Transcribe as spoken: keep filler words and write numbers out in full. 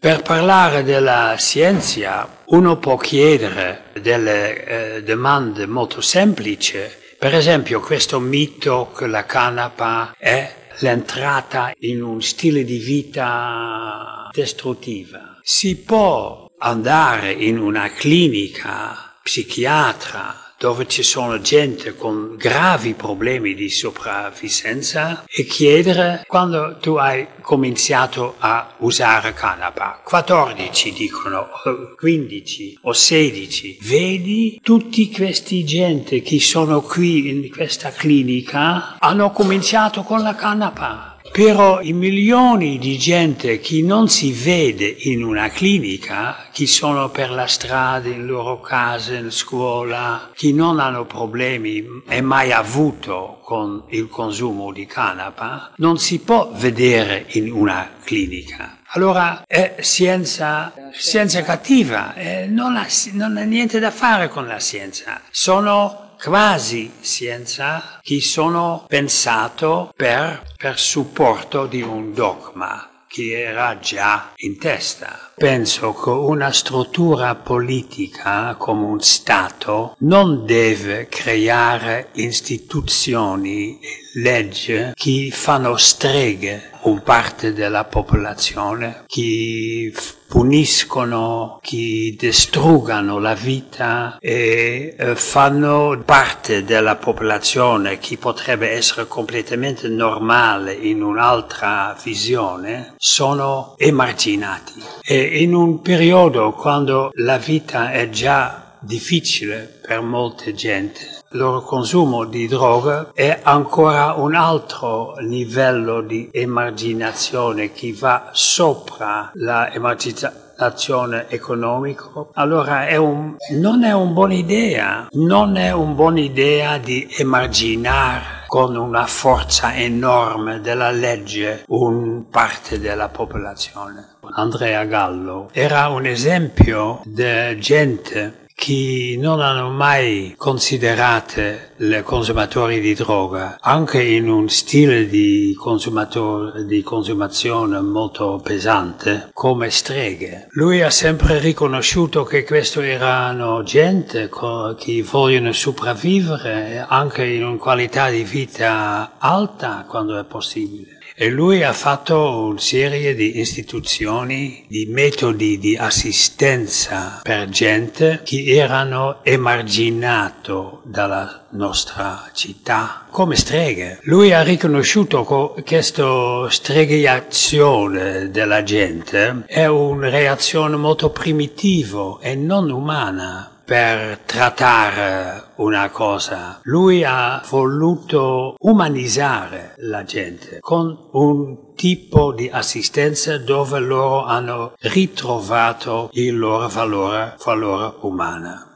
Per parlare della scienza uno può chiedere delle eh, domande molto semplici, per esempio questo mito che la canapa è l'entrata in un stile di vita distruttiva. Si può andare in una clinica psichiatra dove ci sono gente con gravi problemi di sopravvivenza e chiedere quando tu hai cominciato a usare canapa. quattordici dicono, o quindici o sedici. Vedi, tutti questi gente che sono qui in questa clinica hanno cominciato con la canapa. Però i milioni di gente che non si vede in una clinica, che sono per la strada, in loro case, in scuola, che non hanno problemi e mai avuto con il consumo di canapa, non si può vedere in una clinica. Allora è scienza, scienza cattiva, eh, non, ha, non ha niente da fare con la scienza. Sono quasi scienza che sono pensato per, per supporto di un dogma che era già in testa. Penso che una struttura politica come un Stato non deve creare istituzioni e leggi che fanno streghe un parte della popolazione, che puniscono, che distruggano la vita e eh, fanno parte della popolazione che potrebbe essere completamente normale in un'altra visione, sono emarginati. E in un periodo quando la vita è già difficile per molte gente, il loro consumo di droga è ancora un altro livello di emarginazione che va sopra la emarginazione economica. Allora è un, non è una buona idea, non è una buona idea di emarginare con una forza enorme della legge una parte della popolazione. Andrea Gallo era un esempio di gente che non hanno mai considerato i consumatori di droga, anche in un stile di, consumatore, di consumazione molto pesante, come streghe. Lui ha sempre riconosciuto che questo erano gente che vogliono sopravvivere anche in una qualità di vita alta quando è possibile. E lui ha fatto una serie di istituzioni, di metodi di assistenza per gente che erano emarginato dalla nostra città come streghe. Lui ha riconosciuto che questa stregheazione della gente è una reazione molto primitiva e non umana per trattare una cosa. Lui ha voluto umanizzare la gente con un tipo di assistenza dove loro hanno ritrovato il loro valore, valore umano.